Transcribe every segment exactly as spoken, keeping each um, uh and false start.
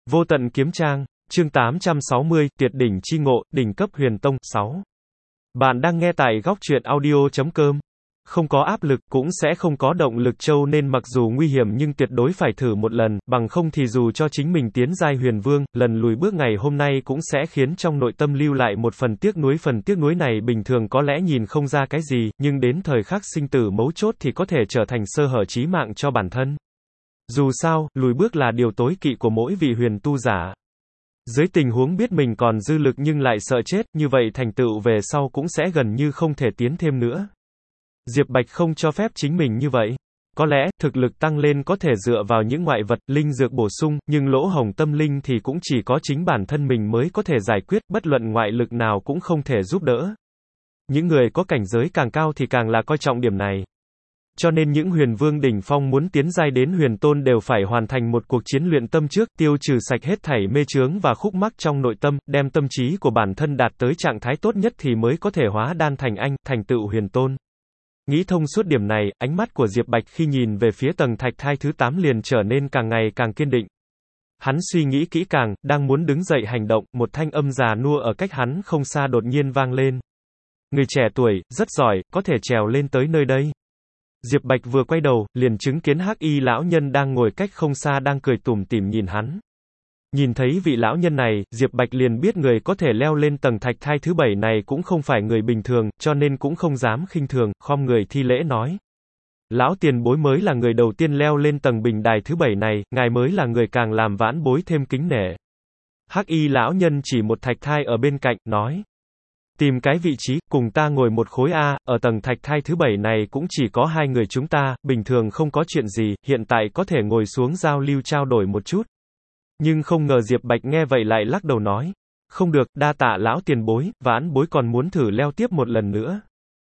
Vô tận kiếm trang, chương tám trăm sáu mươi, tuyệt đỉnh chi ngộ, đỉnh cấp huyền tông, sáu. Bạn đang nghe tại góc truyện audio chấm com. Không có áp lực, cũng sẽ không có động lực châu nên mặc dù nguy hiểm nhưng tuyệt đối phải thử một lần, bằng không thì dù cho chính mình tiến giai huyền vương, lần lùi bước ngày hôm nay cũng sẽ khiến trong nội tâm lưu lại một phần tiếc nuối. Phần tiếc nuối này bình thường có lẽ nhìn không ra cái gì, nhưng đến thời khắc sinh tử mấu chốt thì có thể trở thành sơ hở chí mạng cho bản thân. Dù sao, lùi bước là điều tối kỵ của mỗi vị huyền tu giả. Dưới tình huống biết mình còn dư lực nhưng lại sợ chết, như vậy thành tựu về sau cũng sẽ gần như không thể tiến thêm nữa. Diệp Bạch không cho phép chính mình như vậy. Có lẽ, thực lực tăng lên có thể dựa vào những ngoại vật, linh dược bổ sung, nhưng lỗ hổng tâm linh thì cũng chỉ có chính bản thân mình mới có thể giải quyết, bất luận ngoại lực nào cũng không thể giúp đỡ. Những người có cảnh giới càng cao thì càng là coi trọng điểm này. Cho nên những huyền vương đỉnh phong muốn tiến giai đến huyền tôn đều phải hoàn thành một cuộc chiến luyện tâm trước, tiêu trừ sạch hết thảy mê chướng và khúc mắc trong nội tâm, đem tâm trí của bản thân đạt tới trạng thái tốt nhất thì mới có thể hóa đan thành anh, thành tựu huyền tôn. Nghĩ thông suốt điểm này, ánh mắt của Diệp Bạch khi nhìn về phía tầng thạch thai thứ tám liền trở nên càng ngày càng kiên định. Hắn suy nghĩ kỹ càng, đang muốn đứng dậy hành động, một thanh âm già nua ở cách hắn không xa đột nhiên vang lên. Người trẻ tuổi, rất giỏi, có thể trèo lên tới nơi đây. Diệp Bạch vừa quay đầu, liền chứng kiến Hắc Y lão nhân đang ngồi cách không xa đang cười tủm tỉm nhìn hắn. Nhìn thấy vị lão nhân này, Diệp Bạch liền biết người có thể leo lên tầng thạch thai thứ bảy này cũng không phải người bình thường, cho nên cũng không dám khinh thường, khom người thi lễ nói. Lão tiền bối mới là người đầu tiên leo lên tầng bình đài thứ bảy này, ngài mới là người càng làm vãn bối thêm kính nể. Hắc Y lão nhân chỉ một thạch thai ở bên cạnh, nói. Tìm cái vị trí, cùng ta ngồi một khối A, ở tầng thạch thai thứ bảy này cũng chỉ có hai người chúng ta, bình thường không có chuyện gì, hiện tại có thể ngồi xuống giao lưu trao đổi một chút. Nhưng không ngờ Diệp Bạch nghe vậy lại lắc đầu nói. Không được, đa tạ lão tiền bối, vãn bối còn muốn thử leo tiếp một lần nữa.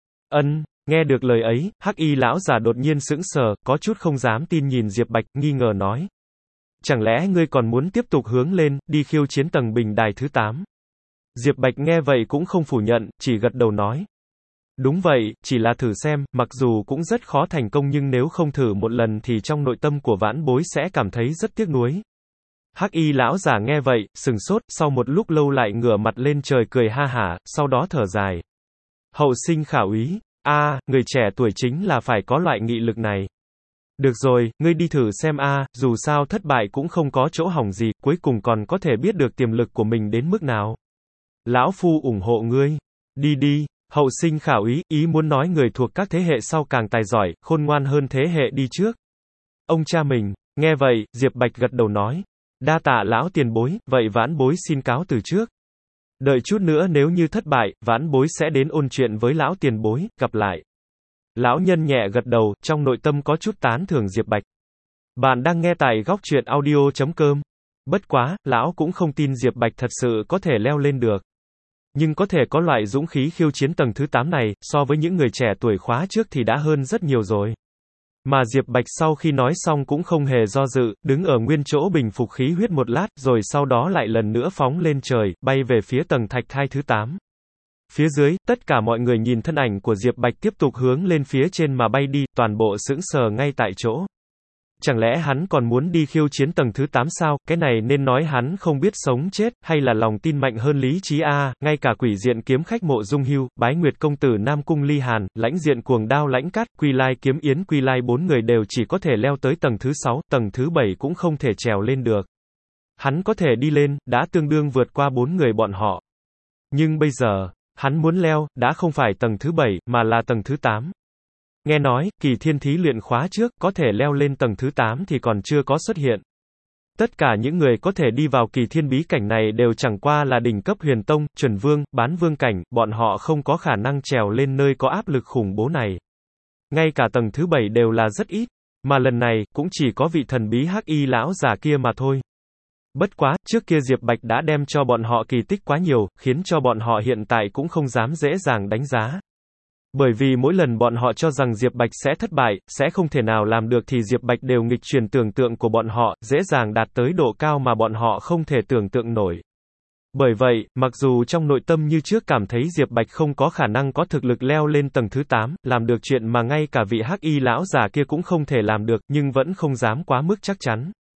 Ân, nghe được lời ấy, Hắc Y lão già đột nhiên sững sờ, có chút không dám tin nhìn Diệp Bạch, nghi ngờ nói. Chẳng lẽ ngươi còn muốn tiếp tục hướng lên, đi khiêu chiến tầng bình đài thứ tám? Diệp Bạch nghe vậy cũng không phủ nhận, chỉ gật đầu nói. Đúng vậy, chỉ là thử xem, mặc dù cũng rất khó thành công nhưng nếu không thử một lần thì trong nội tâm của vãn bối sẽ cảm thấy rất tiếc nuối. Hắc Y lão giả nghe vậy, sừng sốt, sau một lúc lâu lại ngửa mặt lên trời cười ha hả, sau đó thở dài. Hậu sinh khả úy, a, à, người trẻ tuổi chính là phải có loại nghị lực này. Được rồi, ngươi đi thử xem a, à, dù sao thất bại cũng không có chỗ hỏng gì, cuối cùng còn có thể biết được tiềm lực của mình đến mức nào. Lão phu ủng hộ ngươi. Đi đi, hậu sinh khả úy, ý muốn nói người thuộc các thế hệ sau càng tài giỏi, khôn ngoan hơn thế hệ đi trước. Ông cha mình, nghe vậy, Diệp Bạch gật đầu nói. Đa tạ lão tiền bối, vậy vãn bối xin cáo từ trước. Đợi chút nữa nếu như thất bại, vãn bối sẽ đến ôn chuyện với lão tiền bối, gặp lại. Lão nhân nhẹ gật đầu, trong nội tâm có chút tán thưởng Diệp Bạch. Bạn đang nghe tại góc truyện audio chấm com. Bất quá, lão cũng không tin Diệp Bạch thật sự có thể leo lên được. Nhưng có thể có loại dũng khí khiêu chiến tầng thứ tám này, so với những người trẻ tuổi khóa trước thì đã hơn rất nhiều rồi. Mà Diệp Bạch sau khi nói xong cũng không hề do dự, đứng ở nguyên chỗ bình phục khí huyết một lát, rồi sau đó lại lần nữa phóng lên trời, bay về phía tầng thạch thai thứ tám. Phía dưới, tất cả mọi người nhìn thân ảnh của Diệp Bạch tiếp tục hướng lên phía trên mà bay đi, toàn bộ sững sờ ngay tại chỗ. Chẳng lẽ hắn còn muốn đi khiêu chiến tầng thứ tám sao, cái này nên nói hắn không biết sống chết, hay là lòng tin mạnh hơn lý trí a, à, ngay cả quỷ diện kiếm khách Mộ Dung Hưu, Bái Nguyệt công tử Nam Cung Ly Hàn, lãnh diện cuồng đao lãnh cát, Quy Lai kiếm Yến Quy Lai bốn người đều chỉ có thể leo tới tầng thứ sáu, tầng thứ bảy cũng không thể trèo lên được. Hắn có thể đi lên, đã tương đương vượt qua bốn người bọn họ. Nhưng bây giờ, hắn muốn leo, đã không phải tầng thứ bảy, mà là tầng thứ tám. Nghe nói, kỳ thiên thí luyện khóa trước, có thể leo lên tầng thứ tám thì còn chưa có xuất hiện. Tất cả những người có thể đi vào kỳ thiên bí cảnh này đều chẳng qua là đỉnh cấp huyền tông, chuẩn vương, bán vương cảnh, bọn họ không có khả năng trèo lên nơi có áp lực khủng bố này. Ngay cả tầng thứ bảy đều là rất ít, mà lần này, cũng chỉ có vị thần bí Hắc Y lão già kia mà thôi. Bất quá, trước kia Diệp Bạch đã đem cho bọn họ kỳ tích quá nhiều, khiến cho bọn họ hiện tại cũng không dám dễ dàng đánh giá. Bởi vì mỗi lần bọn họ cho rằng Diệp Bạch sẽ thất bại, sẽ không thể nào làm được thì Diệp Bạch đều nghịch truyền tưởng tượng của bọn họ, dễ dàng đạt tới độ cao mà bọn họ không thể tưởng tượng nổi. Bởi vậy, mặc dù trong nội tâm như trước cảm thấy Diệp Bạch không có khả năng có thực lực leo lên tầng thứ tám, làm được chuyện mà ngay cả vị Hắc Y lão già kia cũng không thể làm được, nhưng vẫn không dám quá mức chắc chắn.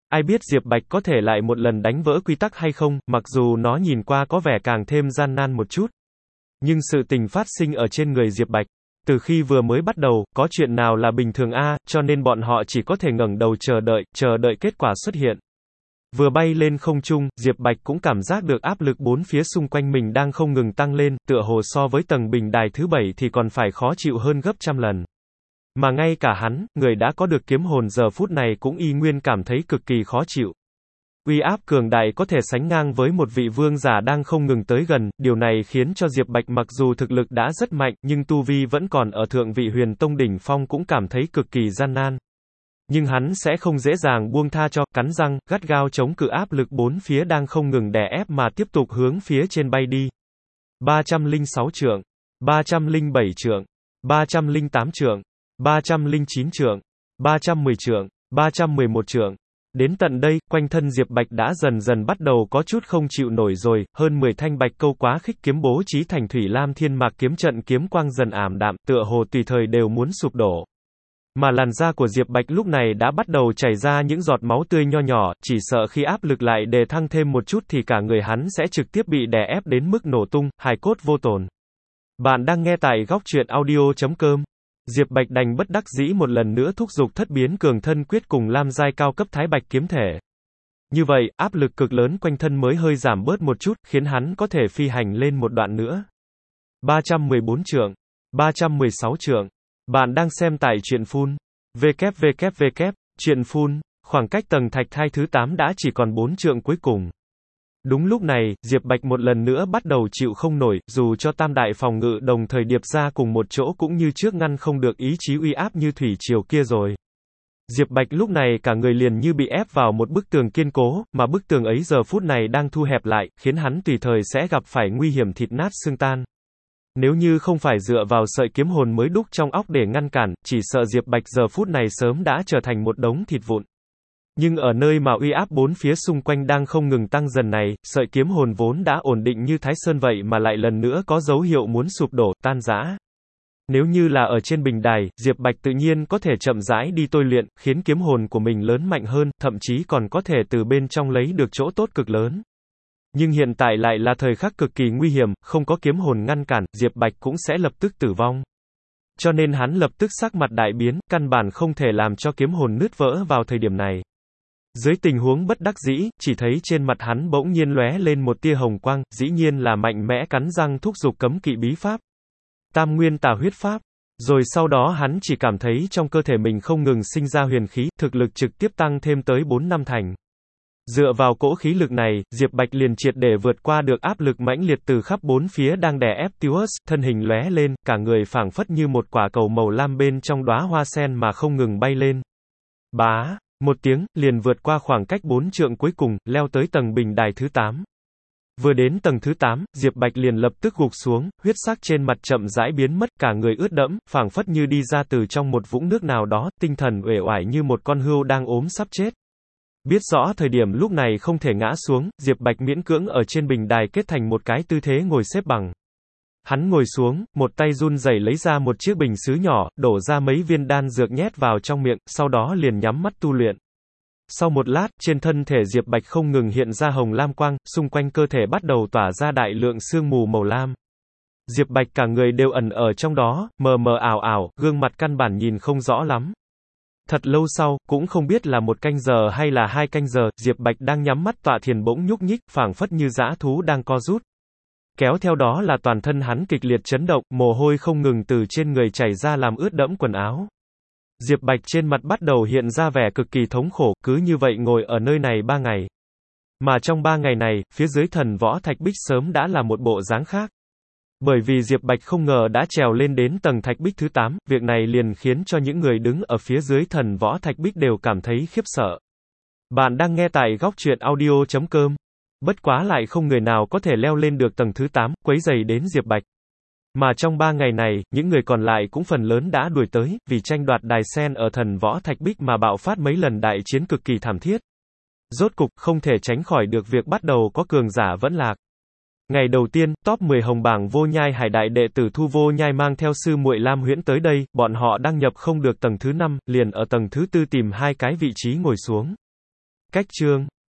Ai biết Diệp Bạch có thể lại một lần đánh vỡ quy tắc hay không, mặc dù nó nhìn qua có vẻ càng thêm gian nan một chút. Nhưng sự tình phát sinh ở trên người Diệp Bạch. Từ khi vừa mới bắt đầu, có chuyện nào là bình thường a, cho nên bọn họ chỉ có thể ngẩng đầu chờ đợi, chờ đợi kết quả xuất hiện. Vừa bay lên không trung, Diệp Bạch cũng cảm giác được áp lực bốn phía xung quanh mình đang không ngừng tăng lên, tựa hồ so với tầng bình đài thứ bảy thì còn phải khó chịu hơn gấp trăm lần. Mà ngay cả hắn, người đã có được kiếm hồn giờ phút này cũng y nguyên cảm thấy cực kỳ khó chịu. Uy áp cường đại có thể sánh ngang với một vị vương giả đang không ngừng tới gần, điều này khiến cho Diệp Bạch mặc dù thực lực đã rất mạnh, nhưng tu vi vẫn còn ở thượng vị huyền tông đỉnh phong cũng cảm thấy cực kỳ gian nan. Nhưng hắn sẽ không dễ dàng buông tha cho, cắn răng, gắt gao chống cự áp lực bốn phía đang không ngừng đè ép mà tiếp tục hướng phía trên bay đi. ba trăm lẻ sáu trượng, ba trăm lẻ bảy trượng, ba trăm lẻ tám trượng, ba trăm lẻ chín trượng, ba trăm mười trượng, ba trăm mười một trượng. Đến tận đây, quanh thân Diệp Bạch đã dần dần bắt đầu có chút không chịu nổi rồi, hơn mười thanh bạch câu quá khích kiếm bố trí thành thủy lam thiên mạc kiếm trận kiếm quang dần ảm đạm, tựa hồ tùy thời đều muốn sụp đổ. Mà làn da của Diệp Bạch lúc này đã bắt đầu chảy ra những giọt máu tươi nho nhỏ, chỉ sợ khi áp lực lại đề thăng thêm một chút thì cả người hắn sẽ trực tiếp bị đè ép đến mức nổ tung, hài cốt vô tồn. Bạn đang nghe tại góc truyện audio chấm com. Diệp Bạch đành bất đắc dĩ một lần nữa thúc giục thất biến cường thân quyết cùng lam giai cao cấp thái bạch kiếm thể. Như vậy, áp lực cực lớn quanh thân mới hơi giảm bớt một chút, khiến hắn có thể phi hành lên một đoạn nữa. ba trăm mười bốn trượng, ba trăm mười sáu trượng. Bạn đang xem tại truyện phun. www. Truyện phun, khoảng cách tầng thạch thai thứ tám đã chỉ còn bốn trượng cuối cùng. Đúng lúc này, Diệp Bạch một lần nữa bắt đầu chịu không nổi, dù cho tam đại phòng ngự đồng thời điệp ra cùng một chỗ cũng như trước ngăn không được ý chí uy áp như thủy triều kia rồi. Diệp Bạch lúc này cả người liền như bị ép vào một bức tường kiên cố, mà bức tường ấy giờ phút này đang thu hẹp lại, khiến hắn tùy thời sẽ gặp phải nguy hiểm thịt nát xương tan. Nếu như không phải dựa vào sợi kiếm hồn mới đúc trong óc để ngăn cản, chỉ sợ Diệp Bạch giờ phút này sớm đã trở thành một đống thịt vụn. Nhưng ở nơi mà uy áp bốn phía xung quanh đang không ngừng tăng dần này, sợi kiếm hồn vốn đã ổn định như Thái Sơn vậy mà lại lần nữa có dấu hiệu muốn sụp đổ, tan rã. Nếu như là ở trên bình đài, Diệp Bạch tự nhiên có thể chậm rãi đi tôi luyện, khiến kiếm hồn của mình lớn mạnh hơn, thậm chí còn có thể từ bên trong lấy được chỗ tốt cực lớn. Nhưng hiện tại lại là thời khắc cực kỳ nguy hiểm, không có kiếm hồn ngăn cản, Diệp Bạch cũng sẽ lập tức tử vong. Cho nên hắn lập tức sắc mặt đại biến, căn bản không thể làm cho kiếm hồn nứt vỡ vào thời điểm này. Dưới tình huống bất đắc dĩ, chỉ thấy trên mặt hắn bỗng nhiên lóe lên một tia hồng quang, dĩ nhiên là mạnh mẽ cắn răng thúc giục cấm kỵ bí pháp. Tam nguyên tà huyết pháp. Rồi sau đó hắn chỉ cảm thấy trong cơ thể mình không ngừng sinh ra huyền khí, thực lực trực tiếp tăng thêm tới bốn năm thành. Dựa vào cỗ khí lực này, Diệp Bạch liền triệt để vượt qua được áp lực mãnh liệt từ khắp bốn phía đang đè ép Tius, thân hình lóe lên, cả người phảng phất như một quả cầu màu lam bên trong đóa hoa sen mà không ngừng bay lên. Bá, một tiếng, liền vượt qua khoảng cách bốn trượng cuối cùng, leo tới tầng bình đài thứ tám. Vừa đến tầng thứ tám, Diệp Bạch liền lập tức gục xuống, huyết sắc trên mặt chậm rãi biến mất, cả người ướt đẫm, phảng phất như đi ra từ trong một vũng nước nào đó, tinh thần uể oải như một con hươu đang ốm sắp chết. Biết rõ thời điểm lúc này không thể ngã xuống, Diệp Bạch miễn cưỡng ở trên bình đài kết thành một cái tư thế ngồi xếp bằng. Hắn ngồi xuống, một tay run rẩy lấy ra một chiếc bình sứ nhỏ, đổ ra mấy viên đan dược nhét vào trong miệng, sau đó liền nhắm mắt tu luyện. Sau một lát, trên thân thể Diệp Bạch không ngừng hiện ra hồng lam quang, xung quanh cơ thể bắt đầu tỏa ra đại lượng sương mù màu lam. Diệp Bạch cả người đều ẩn ở trong đó, mờ mờ ảo ảo, gương mặt căn bản nhìn không rõ lắm. Thật lâu sau, cũng không biết là một canh giờ hay là hai canh giờ, Diệp Bạch đang nhắm mắt tọa thiền bỗng nhúc nhích, phảng phất như dã thú đang co rút. Kéo theo đó là toàn thân hắn kịch liệt chấn động, mồ hôi không ngừng từ trên người chảy ra làm ướt đẫm quần áo. Diệp Bạch trên mặt bắt đầu hiện ra vẻ cực kỳ thống khổ, cứ như vậy ngồi ở nơi này ba ngày. Mà trong ba ngày này, phía dưới thần võ thạch bích sớm đã là một bộ dáng khác. Bởi vì Diệp Bạch không ngờ đã trèo lên đến tầng thạch bích thứ tám, việc này liền khiến cho những người đứng ở phía dưới thần võ thạch bích đều cảm thấy khiếp sợ. Bạn đang nghe tại góc truyện audio chấm com. Bất quá lại không người nào có thể leo lên được tầng thứ tám, quấy rầy đến Diệp Bạch. Mà trong ba ngày này, những người còn lại cũng phần lớn đã đuổi tới, vì tranh đoạt đài sen ở thần võ thạch bích mà bạo phát mấy lần đại chiến cực kỳ thảm thiết. Rốt cục, không thể tránh khỏi được việc bắt đầu có cường giả vẫn lạc. Ngày đầu tiên, top mười hồng bảng Vô Nhai Hải đại đệ tử Thu Vô Nhai mang theo sư muội Lam Huyễn tới đây, bọn họ đăng nhập không được tầng thứ năm, liền ở tầng thứ tư tìm hai cái vị trí ngồi xuống. Cách chương